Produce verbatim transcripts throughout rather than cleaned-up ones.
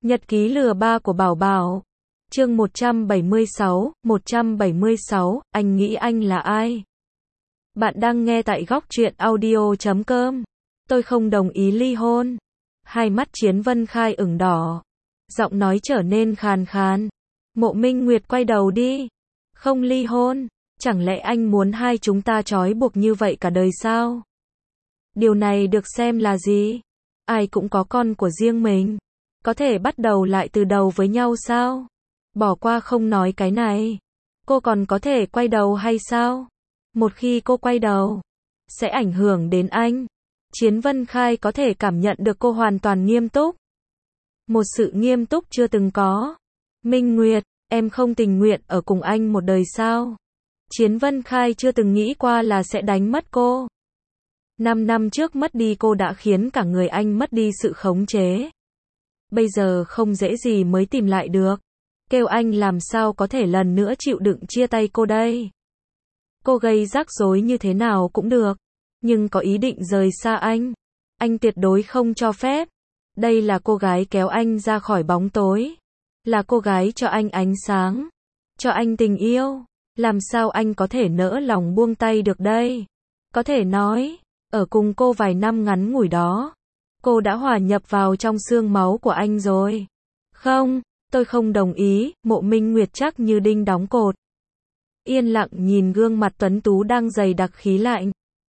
Nhật ký lừa ba của Bảo Bảo. Chương một trăm bảy mươi sáu, một trăm bảy mươi sáu, anh nghĩ anh là ai? Bạn đang nghe tại góc truyện audio chấm com. Tôi không đồng ý ly hôn. Hai mắt Chiến Vân Khai ửng đỏ. Giọng nói trở nên khàn khàn. Mộ Minh Nguyệt quay đầu đi. Không ly hôn. Chẳng lẽ anh muốn hai chúng ta trói buộc như vậy cả đời sao? Điều này được xem là gì? Ai cũng có con của riêng mình. Có thể bắt đầu lại từ đầu với nhau sao? Bỏ qua không nói cái này. Cô còn có thể quay đầu hay sao? Một khi cô quay đầu, sẽ ảnh hưởng đến anh. Chiến Vân Khai có thể cảm nhận được cô hoàn toàn nghiêm túc. Một sự nghiêm túc chưa từng có. Minh Nguyệt, em không tình nguyện ở cùng anh một đời sao? Chiến Vân Khai chưa từng nghĩ qua là sẽ đánh mất cô. Năm năm trước mất đi cô đã khiến cả người anh mất đi sự khống chế. Bây giờ không dễ gì mới tìm lại được. Kêu anh làm sao có thể lần nữa chịu đựng chia tay cô đây. Cô gây rắc rối như thế nào cũng được. Nhưng có ý định rời xa anh. Anh tuyệt đối không cho phép. Đây là cô gái kéo anh ra khỏi bóng tối. Là cô gái cho anh ánh sáng. Cho anh tình yêu. Làm sao anh có thể nỡ lòng buông tay được đây? Có thể nói, ở cùng cô vài năm ngắn ngủi đó, cô đã hòa nhập vào trong xương máu của anh rồi. Không, tôi không đồng ý, Mộ Minh Nguyệt chắc như đinh đóng cột. Yên lặng nhìn gương mặt tuấn tú đang dày đặc khí lạnh.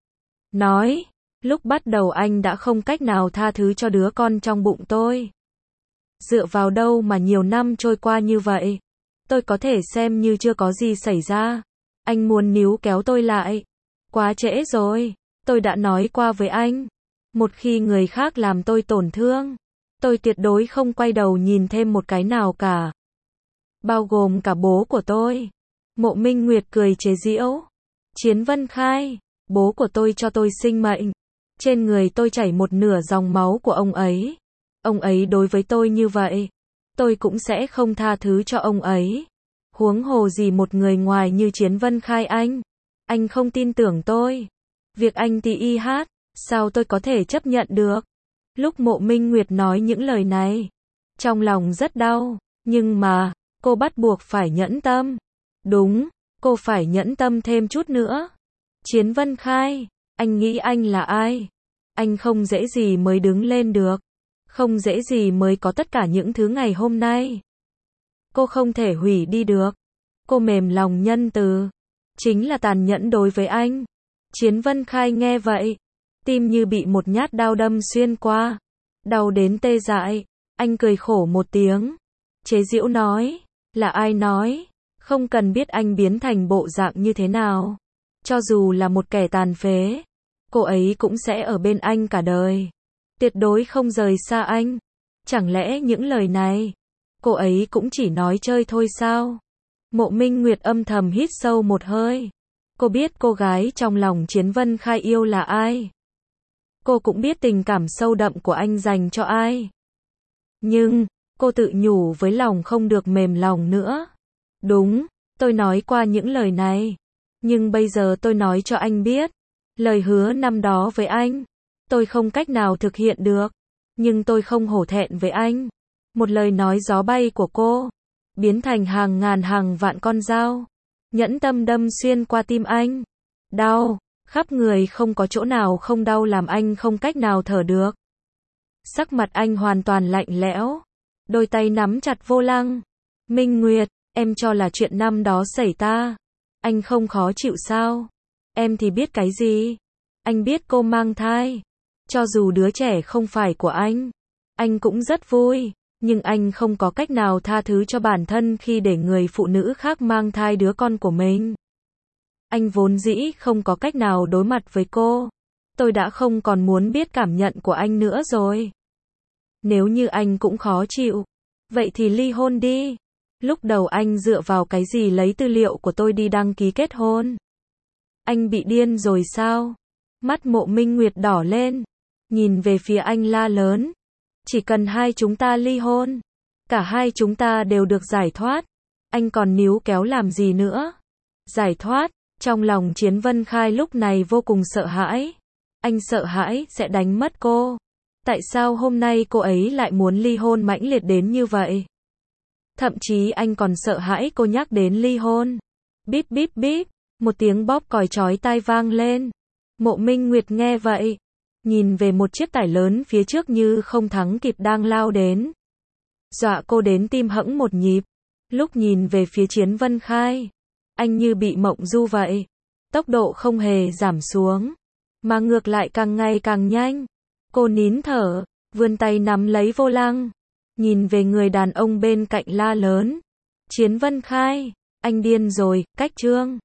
Nói, lúc bắt đầu anh đã không cách nào tha thứ cho đứa con trong bụng tôi. Dựa vào đâu mà nhiều năm trôi qua như vậy? Tôi có thể xem như chưa có gì xảy ra. Anh muốn níu kéo tôi lại. Quá trễ rồi. Tôi đã nói qua với anh. Một khi người khác làm tôi tổn thương, tôi tuyệt đối không quay đầu nhìn thêm một cái nào cả. Bao gồm cả bố của tôi. Mộ Minh Nguyệt cười chế giễu. Chiến Vân Khai, bố của tôi cho tôi sinh mệnh. Trên người tôi chảy một nửa dòng máu của ông ấy. Ông ấy đối với tôi như vậy. Tôi cũng sẽ không tha thứ cho ông ấy. Huống hồ gì một người ngoài như Chiến Vân Khai anh. Anh không tin tưởng tôi. Việc anh tì y hát, sao tôi có thể chấp nhận được? Lúc Mộ Minh Nguyệt nói những lời này, trong lòng rất đau. Nhưng mà, cô bắt buộc phải nhẫn tâm. Đúng, cô phải nhẫn tâm thêm chút nữa. Chiến Vân Khai, anh nghĩ anh là ai? Anh không dễ gì mới đứng lên được. Không dễ gì mới có tất cả những thứ ngày hôm nay. Cô không thể hủy đi được. Cô mềm lòng nhân từ. Chính là tàn nhẫn đối với anh. Chiến Vân Khai nghe vậy. Tim như bị một nhát đao đâm xuyên qua. Đau đến tê dại. Anh cười khổ một tiếng. Chế giễu nói. Là ai nói? Không cần biết anh biến thành bộ dạng như thế nào. Cho dù là một kẻ tàn phế. Cô ấy cũng sẽ ở bên anh cả đời. Tuyệt đối không rời xa anh. Chẳng lẽ những lời này, cô ấy cũng chỉ nói chơi thôi sao? Mộ Minh Nguyệt âm thầm hít sâu một hơi. Cô biết cô gái trong lòng Chiến Vân Khai yêu là ai. Cô cũng biết tình cảm sâu đậm của anh dành cho ai. Nhưng, cô tự nhủ với lòng không được mềm lòng nữa. Đúng, tôi nói qua những lời này. Nhưng bây giờ tôi nói cho anh biết. Lời hứa năm đó với anh, tôi không cách nào thực hiện được. Nhưng tôi không hổ thẹn với anh. Một lời nói gió bay của cô, biến thành hàng ngàn hàng vạn con dao. Nhẫn tâm đâm xuyên qua tim anh. Đau, khắp người không có chỗ nào không đau làm anh không cách nào thở được. Sắc mặt anh hoàn toàn lạnh lẽo. Đôi tay nắm chặt vô lăng. Minh Nguyệt, em cho là chuyện năm đó xảy ra. Anh không khó chịu sao? Em thì biết cái gì? Anh biết cô mang thai. Cho dù đứa trẻ không phải của anh, anh cũng rất vui. Nhưng anh không có cách nào tha thứ cho bản thân khi để người phụ nữ khác mang thai đứa con của mình. Anh vốn dĩ không có cách nào đối mặt với cô. Tôi đã không còn muốn biết cảm nhận của anh nữa rồi. Nếu như anh cũng khó chịu, vậy thì ly hôn đi. Lúc đầu anh dựa vào cái gì lấy tư liệu của tôi đi đăng ký kết hôn? Anh bị điên rồi sao? Mắt Mộ Minh Nguyệt đỏ lên. Nhìn về phía anh la lớn. Chỉ cần hai chúng ta ly hôn. Cả hai chúng ta đều được giải thoát. Anh còn níu kéo làm gì nữa? Giải thoát. Trong lòng Chiến Vân Khai lúc này vô cùng sợ hãi. Anh sợ hãi sẽ đánh mất cô. Tại sao hôm nay cô ấy lại muốn ly hôn mãnh liệt đến như vậy? Thậm chí anh còn sợ hãi cô nhắc đến ly hôn. Bíp bíp bíp, một tiếng bóp còi chói tai vang lên. Mộ Minh Nguyệt nghe vậy, nhìn về một chiếc tải lớn phía trước như không thắng kịp đang lao đến. Dọa cô đến tim hẫng một nhịp. Lúc nhìn về phía Chiến Vân Khai, anh như bị mộng du vậy. Tốc độ không hề giảm xuống, mà ngược lại càng ngày càng nhanh. Cô nín thở, vươn tay nắm lấy vô lăng, nhìn về người đàn ông bên cạnh la lớn. Chiến Vân Khai, anh điên rồi, cách Trương.